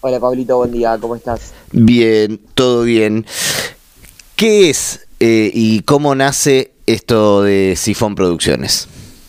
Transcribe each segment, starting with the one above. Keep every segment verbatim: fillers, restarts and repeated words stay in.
Hola Pablito, buen día, ¿cómo estás? Bien, todo bien. ¿Qué es eh, y cómo nace esto de Sifón Producciones?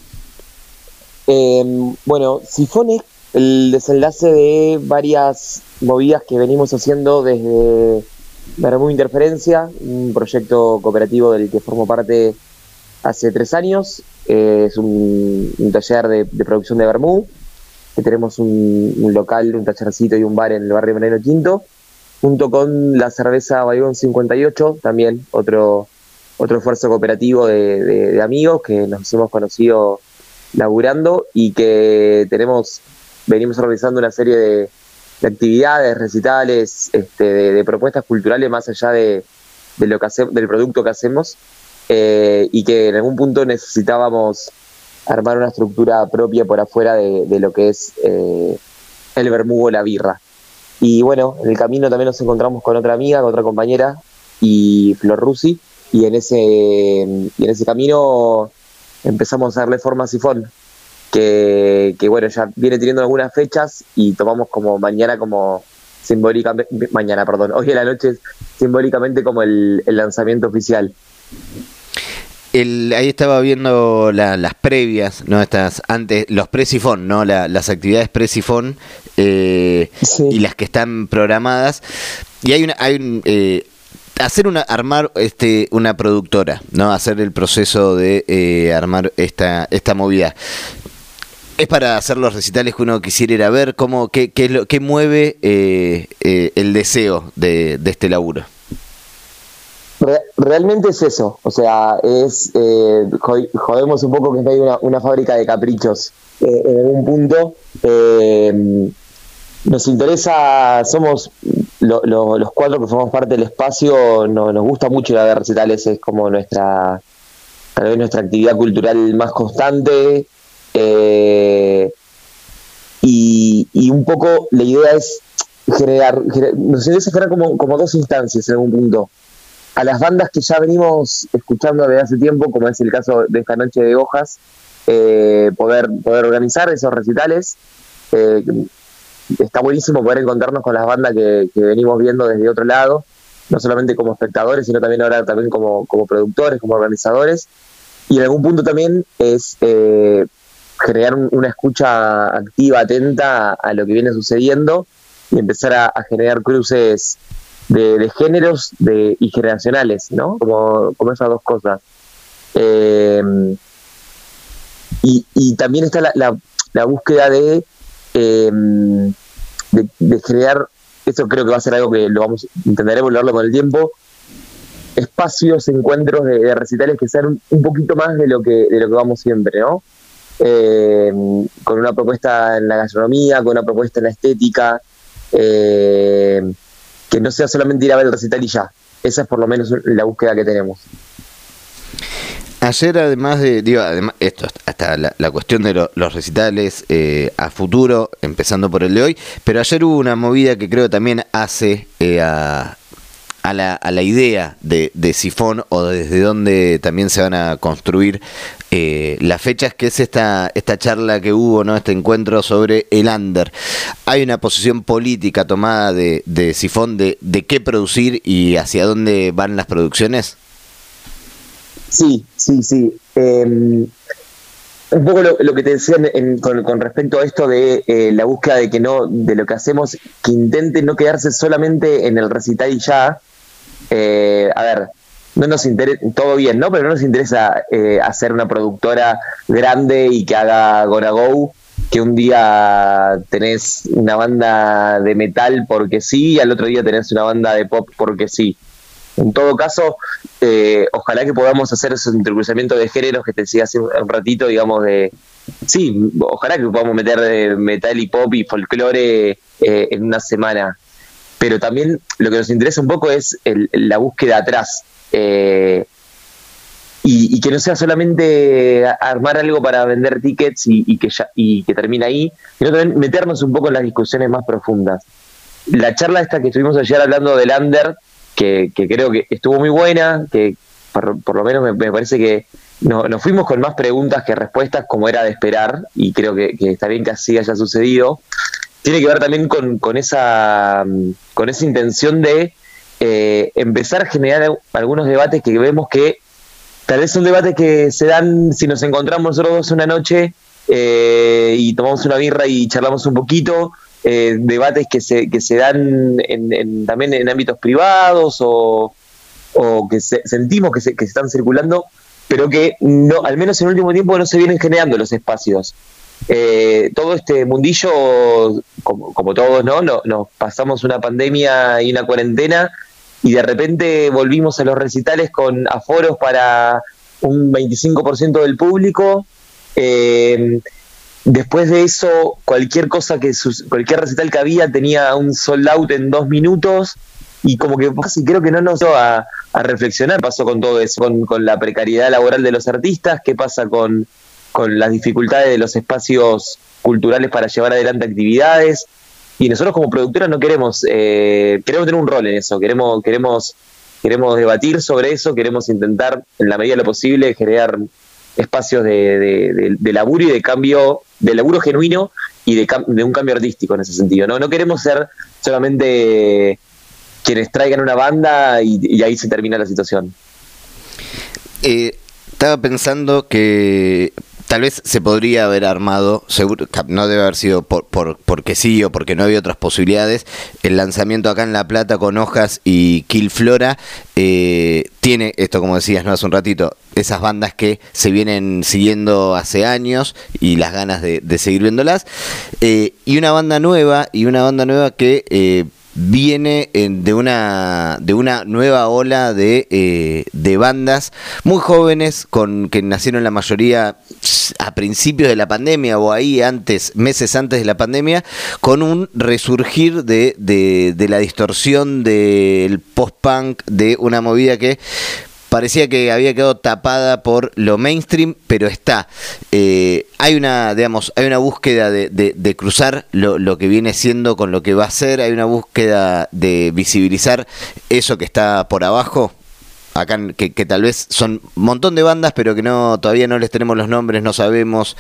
Eh, bueno, Sifón es el desenlace de varias movidas que venimos haciendo desde Vermú Interferencia, un proyecto cooperativo del que formo parte hace tres años. Eh, es un, un taller de, de producción de vermú, que tenemos un, un local, un tallercito y un bar en el barrio Mariano Quinto, junto con la cerveza Baigón cincuenta y ocho, también otro, otro esfuerzo cooperativo de, de, de amigos que nos hemos conocido laburando y que tenemos, venimos organizando una serie de, de actividades, recitales, este, de, de propuestas culturales más allá de, de lo que hace, del producto que hacemos, eh, y que en algún punto necesitábamos armar una estructura propia por afuera de, de lo que es eh, el vermú o la birra. Y bueno, en el camino también nos encontramos con otra amiga, con otra compañera, y Flor Rusi, y en ese, y en ese camino empezamos a darle forma a Sifón, que, que bueno, ya viene teniendo algunas fechas y tomamos como mañana como simbólicamente, mañana, perdón, hoy en la noche simbólicamente como el, el lanzamiento oficial. El, ahí estaba viendo la, las previas, ¿no? Estas antes, los pre-Sifón, ¿no? La, las actividades pre-Sifón eh, sí. Y las que están programadas. Y hay una, hay un, eh, hacer una, armar este, una productora, ¿no? Hacer el proceso de eh, armar esta, esta movida. Es para hacer los recitales que uno quisiera ir a ver, cómo, qué, qué, es lo, qué mueve eh, eh, el deseo de, de este laburo. Realmente es eso, o sea, es eh, jodemos un poco que hay una, una fábrica de caprichos eh, en algún punto. Eh, nos interesa, somos lo, lo, los cuatro que formamos parte del espacio, no, nos gusta mucho ir a ver recitales, es como nuestra, tal vez nuestra actividad cultural más constante, eh, y, y un poco la idea es generar, generar nos interesa generar como, como dos instancias en algún punto. A las bandas que ya venimos escuchando desde hace tiempo, como es el caso de esta noche de Hojas, eh, poder, poder organizar esos recitales. Eh, está buenísimo poder encontrarnos con las bandas que, que venimos viendo desde otro lado, no solamente como espectadores, sino también ahora también como, como productores, como organizadores. Y en algún punto también es eh, generar un, una escucha activa, atenta a, a lo que viene sucediendo y empezar a, a generar cruces De, de géneros de, y generacionales, ¿no? Como, como esas dos cosas. Eh, y, y también está la, la, la búsqueda de, eh, de, de generar, eso creo que va a ser algo que lo vamos, intentaremos lograrlo con el tiempo, espacios, encuentros de, de recitales que sean un, un poquito más de lo que, de lo que vamos siempre, ¿no? Eh, con una propuesta en la gastronomía, con una propuesta en la estética, eh, que no sea solamente ir a ver el recital y ya. Esa es por lo menos la búsqueda que tenemos. Ayer, además de, digo, además, esto, hasta la, la cuestión de lo, los recitales eh, a futuro, empezando por el de hoy, pero ayer hubo una movida que creo que también hace eh, a, a, la, a la idea de, de Sifón, o desde donde también se van a construir eh, las fechas, que es esta, esta charla que hubo, ¿no? Este encuentro sobre el under. Hay una posición política tomada de, de Sifón de, de qué producir y hacia dónde van las producciones. Sí, sí, sí. Eh, un poco lo, lo que te decía en, en, con, con respecto a esto de eh, la búsqueda de que no, de lo que hacemos, que intente no quedarse solamente en el recital y ya. Eh, a ver, no nos interesa, todo bien, ¿no? Pero no nos interesa eh, hacer una productora grande y que haga Gonna Go, que un día tenés una banda de metal porque sí, y al otro día tenés una banda de pop porque sí. En todo caso, eh, ojalá que podamos hacer esos entrecruzamientos de géneros que te decía hace un ratito, digamos, de... Sí, ojalá que podamos meter de metal y pop y folclore eh, en una semana. Pero también lo que nos interesa un poco es el, la búsqueda atrás. Eh, y, y que no sea solamente armar algo para vender tickets y, y, que, ya, y que termine ahí, sino también meternos un poco en las discusiones más profundas. La charla esta que estuvimos ayer hablando del under, que, que creo que estuvo muy buena, que por, por lo menos me, me parece que no, nos fuimos con más preguntas que respuestas, como era de esperar, y creo que, que está bien que así haya sucedido. tiene que ver también con, con esa con esa intención de eh, empezar a generar algunos debates que vemos que tal vez son debates que se dan si nos encontramos nosotros dos una noche eh, y tomamos una birra y charlamos un poquito, eh, debates que se, que se dan en, en, también en ámbitos privados o, o que se, sentimos que se, que se están circulando, pero que no, al menos en el último tiempo no se vienen generando los espacios. Eh, todo este mundillo, como, como todos, ¿no? Nos, nos pasamos una pandemia y una cuarentena y de repente volvimos a los recitales con aforos para un veinticinco por ciento del público. Eh, después de eso, cualquier cosa que sus, cualquier recital que había tenía un sold out en dos minutos y como que casi creo que no nos dio a, a reflexionar. Pasó con todo eso, con, con la precariedad laboral de los artistas, qué pasa con con las dificultades de los espacios culturales para llevar adelante actividades, y nosotros como productora no queremos, eh, queremos tener un rol en eso, queremos, queremos, queremos debatir sobre eso, queremos intentar en la medida de lo posible generar espacios de, de, de, de laburo y de cambio, de laburo genuino y de, de un cambio artístico en ese sentido, ¿no? No queremos ser solamente quienes traigan una banda y, y ahí se termina la situación. Eh, estaba pensando que tal vez se podría haber armado, seguro, no debe haber sido por, por, porque sí o porque no había otras posibilidades, el lanzamiento acá en La Plata con Hojas y Kill Flora, eh, tiene esto, como decías, ¿no? Hace un ratito, esas bandas que se vienen siguiendo hace años y las ganas de, de seguir viéndolas, eh, y una banda nueva, y una banda nueva que eh, viene de una de una nueva ola de, eh, de bandas muy jóvenes con que nacieron la mayoría a principios de la pandemia o ahí antes, meses antes de la pandemia, con un resurgir de, de, de la distorsión del post-punk, de una movida que parecía que había quedado tapada por lo mainstream, pero está. Eh, hay una, digamos, hay una búsqueda de, de, de cruzar lo, lo que viene siendo con lo que va a ser, hay una búsqueda de visibilizar eso que está por abajo. Acá, que, que tal vez son un montón de bandas, pero que no todavía no les tenemos los nombres, no sabemos.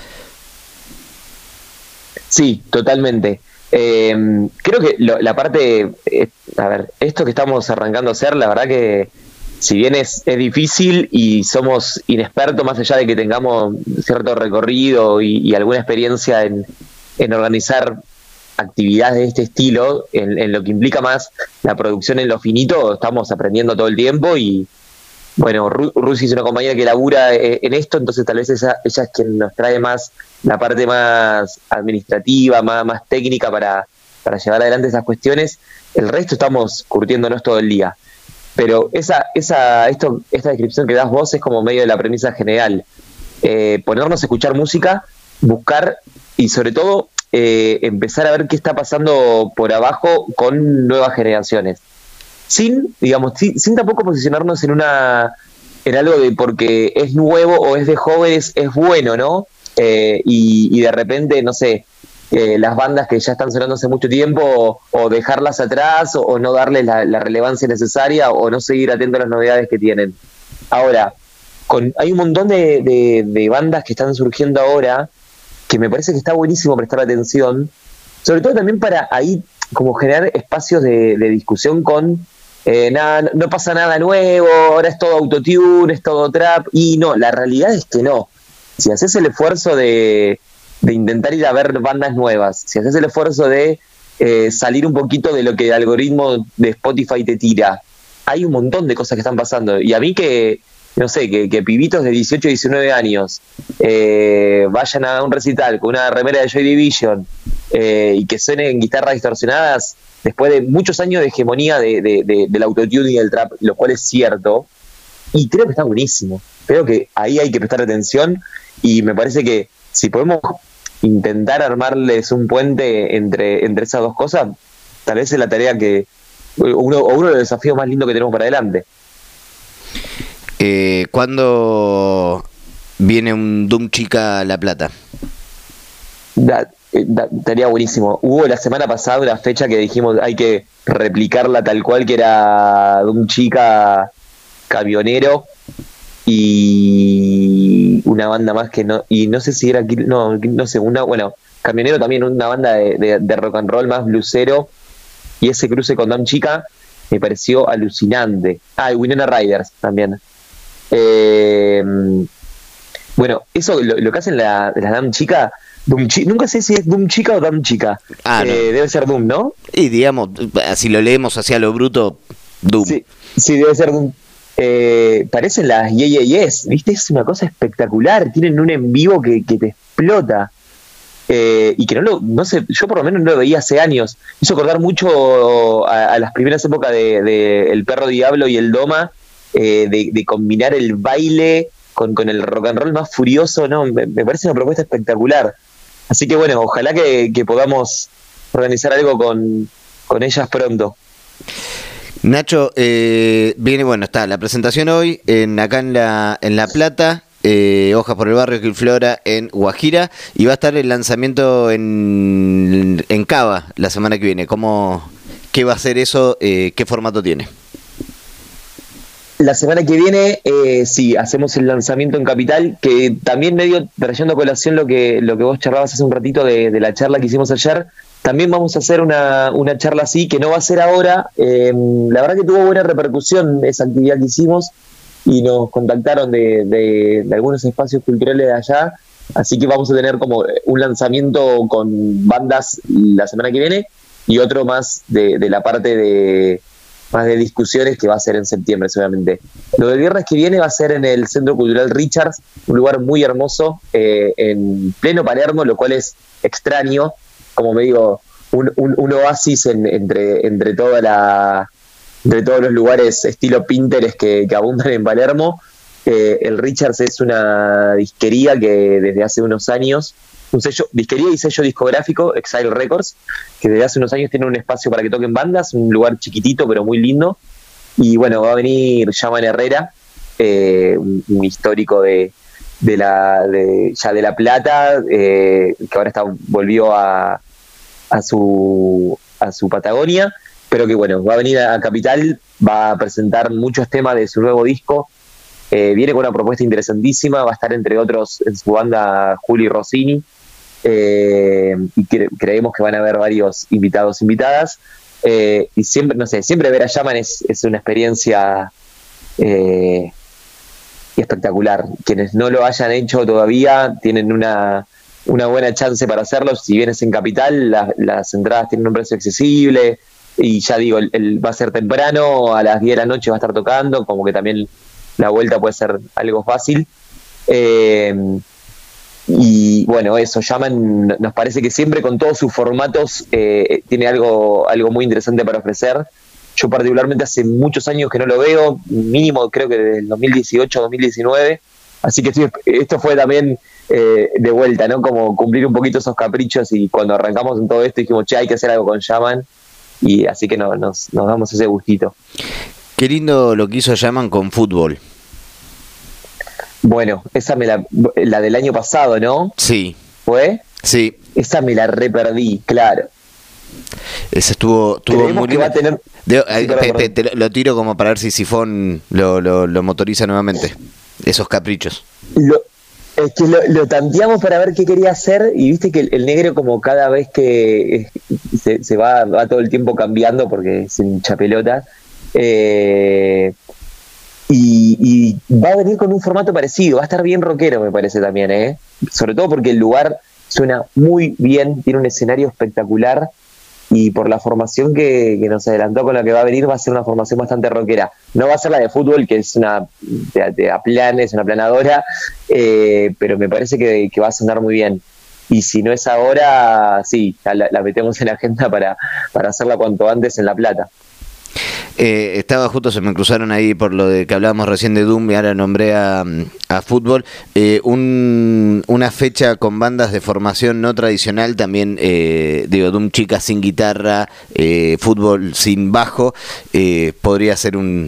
Sí, totalmente. Eh, creo que lo, la parte, eh, a ver, esto que estamos arrancando a hacer, la verdad que si bien es, es difícil y somos inexpertos, más allá de que tengamos cierto recorrido y, y alguna experiencia en, en organizar actividades de este estilo, en, en lo que implica más la producción en lo finito, estamos aprendiendo todo el tiempo y bueno, Ru Rusi es una compañera que labura en esto, entonces tal vez ella, ella es quien nos trae más la parte más administrativa, más, más técnica para, para llevar adelante esas cuestiones. El resto estamos curtiéndonos todo el día. Pero esa, esa, esto, esta descripción que das vos es como medio de la premisa general. Eh, ponernos a escuchar música, buscar y sobre todo eh, empezar a ver qué está pasando por abajo con nuevas generaciones. Sin, digamos, sin, sin tampoco posicionarnos en una en algo de porque es nuevo o es de jóvenes, es bueno, ¿no? Eh, y, y de repente, no sé, eh, las bandas que ya están sonando hace mucho tiempo, o, o dejarlas atrás, o, o no darles la, la relevancia necesaria, o no seguir atento a las novedades que tienen. Ahora, con, hay un montón de, de, de bandas que están surgiendo ahora, que me parece que está buenísimo prestar atención, sobre todo también para ahí como generar espacios de, de discusión con eh, nada, no pasa nada nuevo, ahora es todo autotune, es todo trap, y no, la realidad es que no. Si haces el esfuerzo de, de intentar ir a ver bandas nuevas, si haces el esfuerzo de eh, salir un poquito de lo que el algoritmo de Spotify te tira, hay un montón de cosas que están pasando, y a mí que no sé, que, que pibitos de dieciocho, diecinueve años eh, vayan a un recital con una remera de Joy Division eh, y que suenen guitarras distorsionadas después de muchos años de hegemonía de, de, de, del autotune y del trap, lo cual es cierto, y creo que está buenísimo. Creo que ahí hay que prestar atención y me parece que si podemos intentar armarles un puente entre, entre esas dos cosas, tal vez es la tarea que uno, o uno de los desafíos más lindos que tenemos para adelante. Eh, ¿Cuándo viene un Doom Chica a La Plata? Da, da, estaría buenísimo. Hubo la semana pasada una fecha que dijimos hay que replicarla tal cual, que era Doom Chica, Camionero y una banda más que no, y no sé si era, no, no sé, una, bueno, Camionero también una banda de, de, de rock and roll más blusero, y ese cruce con Dam Chica me pareció alucinante. Ah, y Winona Riders también. Eh, bueno, eso lo, lo que hacen la, la Dam Chica, Doom Chi- nunca sé si es Doom Chica o Dam Chica. Ah, eh, no. Debe ser Doom, ¿no? Y digamos, si lo leemos hacia lo bruto, Doom. Sí, sí, debe ser Doom. Eh, parecen las Ye Ye Yes, ¿viste? Es una cosa espectacular. Tienen un en vivo que, que te explota. Eh, y que no lo, no sé, yo por lo menos no lo veía hace años. Hizo acordar mucho a, a las primeras épocas de, de El Perro Diablo y el Doma, eh, de, de combinar el baile con, con el rock and roll más furioso, ¿no? Me, me parece una propuesta espectacular. Así que bueno, ojalá que, que podamos organizar algo con, con ellas pronto. Nacho, eh, viene, bueno, está la presentación hoy en acá en La, en La Plata. Eh, Hojas por el Barrio, Gilflora en Guajira, y va a estar el lanzamiento en, en Cava la semana que viene. ¿Cómo, ¿Qué va a ser eso? Eh, ¿Qué formato tiene? La semana que viene, eh, sí, hacemos el lanzamiento en Capital, que también medio trayendo a colación lo que, lo que vos charlabas hace un ratito de, de la charla que hicimos ayer. También vamos a hacer una, una charla así, que no va a ser ahora. Eh, la verdad que tuvo buena repercusión esa actividad que hicimos, y nos contactaron de, de, de algunos espacios culturales de allá, así que vamos a tener como un lanzamiento con bandas la semana que viene, y otro más de, de la parte de más de discusiones, que va a ser en septiembre seguramente. Lo del viernes que viene va a ser en el Centro Cultural Richards, un lugar muy hermoso, eh, en pleno Palermo, lo cual es extraño, como me digo, un, un, un oasis en, entre, entre toda la... de todos los lugares estilo Pinterest que, que abundan en Palermo. Eh, el Richards es una disquería que desde hace unos años, un sello, disquería y sello discográfico, Exile Records, que desde hace unos años tiene un espacio para que toquen bandas, un lugar chiquitito pero muy lindo. Y bueno, va a venir Yaman Herrera, eh, un, un histórico de, de la de, ya de La Plata, eh, que ahora está volvió a, a su a su Patagonia, pero que bueno, va a venir a Capital, va a presentar muchos temas de su nuevo disco, eh, viene con una propuesta interesantísima, va a estar entre otros en su banda Juli Rossini, eh, y cre- creemos que van a haber varios invitados, invitadas, eh, y siempre, no sé, siempre ver a Yaman es, es una experiencia eh, espectacular. Quienes no lo hayan hecho todavía tienen una, una buena chance para hacerlo. Si vienes en Capital, la, las entradas tienen un precio accesible, y ya digo, el, el, va a ser temprano, a las diez de la noche va a estar tocando, como que también la vuelta puede ser algo fácil. Eh, y bueno, eso, Yaman, nos parece que siempre con todos sus formatos eh, tiene algo, algo muy interesante para ofrecer. Yo particularmente hace muchos años que no lo veo, mínimo creo que desde el dos mil dieciocho, dos mil diecinueve, así que estoy, esto fue también eh, de vuelta, ¿no? Como cumplir un poquito esos caprichos, y cuando arrancamos en todo esto dijimos, che, hay que hacer algo con Yaman, y así que no, nos, nos damos ese gustito. Qué lindo lo que hizo Yaman con fútbol. Bueno, esa me la, la del año pasado, ¿no? Sí. ¿Fue? Sí. Esa me la reperdí, claro. Ese estuvo, estuvo muy lindo. Tener... De, sí, pe, pe, te lo, lo tiro como para ver si Sifón lo, lo, lo motoriza nuevamente. Esos caprichos. Lo, es que lo, lo tanteamos para ver qué quería hacer, y viste que el, el negro, como cada vez que se, se va, va todo el tiempo cambiando porque es hincha pelota, eh, y, y va a venir con un formato parecido. Va a estar bien rockero, me parece también, ¿eh? Sobre todo porque el lugar suena muy bien, tiene un escenario espectacular, y por la formación que, que nos adelantó con la que va a venir, va a ser una formación bastante rockera. No va a ser la de fútbol, que es una de, de aplanes, una aplanadora, eh, pero me parece que, que va a sonar muy bien. Y si no es ahora, sí, la, la metemos en la agenda para, para hacerla cuanto antes en La Plata. Eh, estaba justo, se me cruzaron ahí por lo de que hablábamos recién de Doom, y ahora nombré a, a fútbol, eh, un, una fecha con bandas de formación no tradicional también, eh, digo, Doom chica sin guitarra, eh, fútbol sin bajo, eh, podría ser un...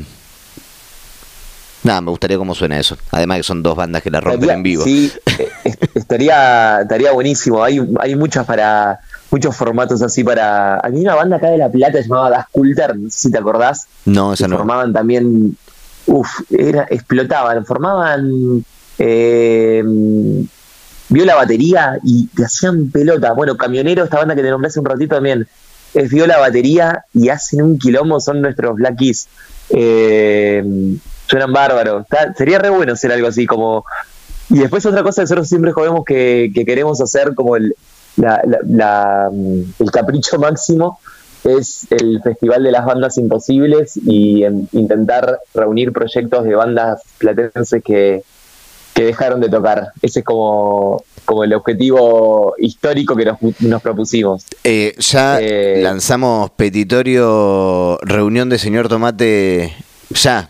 Nada, me gustaría cómo suena eso, además que son dos bandas que la rompen estaría, en vivo. Sí, estaría, estaría buenísimo, hay, hay muchas para... muchos formatos así para... Había una banda acá de La Plata llamada Das Kulter, no sé si te acordás. No, esa no. Formaban también... Uf, era, explotaban, formaban... Eh, vio la batería y te hacían pelota. Bueno, Camionero, esta banda que te nombré hace un ratito también, es vio la batería y hacen un quilombo, son nuestros Black Keys. Eh, suenan bárbaros. Está, sería re bueno hacer algo así como... Y después otra cosa que nosotros siempre jodemos que, que queremos hacer como el, la, la, la, el capricho máximo es el Festival de las Bandas Imposibles y en, intentar reunir proyectos de bandas platenses que, que dejaron de tocar. Ese es como, como el objetivo histórico que nos, nos propusimos. Eh, ya eh, lanzamos petitorio reunión de Señor Tomate, ya.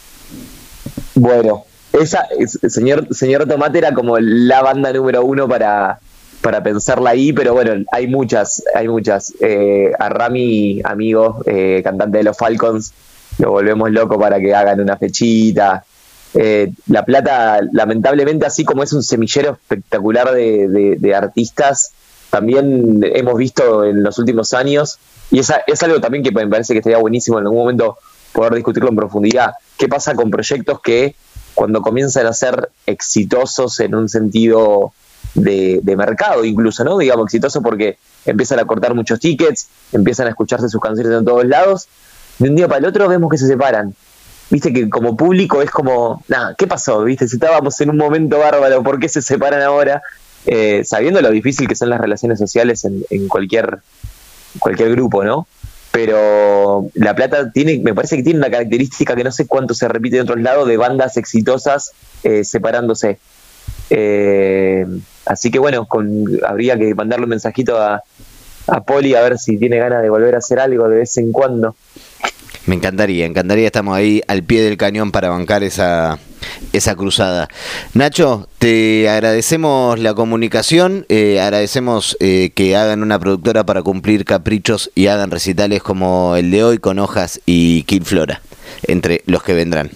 Bueno, esa señor, señor Tomate era como la banda número uno para... para pensarla ahí, pero bueno, hay muchas, hay muchas. Eh, a Rami, amigo, eh, cantante de los Falcons, lo volvemos loco para que hagan una fechita. Eh, La Plata, lamentablemente, así como es un semillero espectacular de, de, de artistas, también hemos visto en los últimos años, y esa, es algo también que me parece que estaría buenísimo en algún momento poder discutirlo en profundidad. ¿Qué pasa con proyectos que cuando comienzan a ser exitosos en un sentido... De, de mercado incluso, ¿no? Digamos, exitoso porque empiezan a cortar muchos tickets, empiezan a escucharse sus canciones en todos lados, de un día para el otro vemos que se separan. Viste que como público es como, nada, ¿qué pasó? Viste, si estábamos en un momento bárbaro, ¿por qué se separan ahora? Eh, sabiendo lo difícil que son las relaciones sociales en, en cualquier, cualquier grupo, ¿no? Pero La Plata tiene, me parece que tiene una característica que no sé cuánto se repite en otros lados, de bandas exitosas eh, separándose. Eh, así que bueno, con, habría que mandarle un mensajito a, a Poli a ver si tiene ganas de volver a hacer algo de vez en cuando. Me encantaría, encantaría, estamos ahí al pie del cañón para bancar esa, esa cruzada. Nacho, te agradecemos la comunicación, eh, agradecemos eh, que hagan una productora para cumplir caprichos y hagan recitales como el de hoy con Hojas y Kid Flora, entre los que vendrán.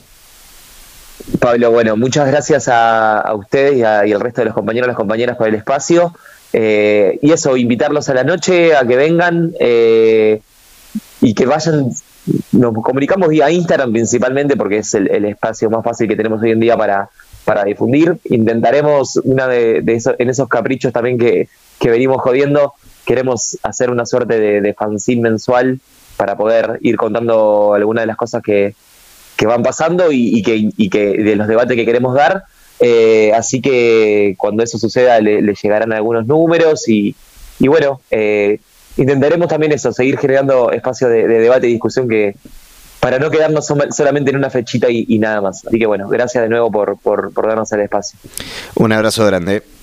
Pablo, bueno, muchas gracias a, a ustedes y, a, y al resto de los compañeros y las compañeras por el espacio. Eh, y eso, invitarlos a la noche, a que vengan eh, y que vayan. Nos comunicamos vía Instagram principalmente porque es el, el espacio más fácil que tenemos hoy en día para, para difundir. Intentaremos, una de, de eso, en esos caprichos también que, que venimos jodiendo, queremos hacer una suerte de, de fanzine mensual para poder ir contando algunas de las cosas que que van pasando y, y, que, y que de los debates que queremos dar, eh, así que cuando eso suceda le, le llegarán algunos números y, y bueno, eh, intentaremos también eso, seguir generando espacios de, de debate y discusión que para no quedarnos som- solamente en una fechita y, y nada más. Así que bueno, gracias de nuevo por, por, por darnos el espacio. Un abrazo grande.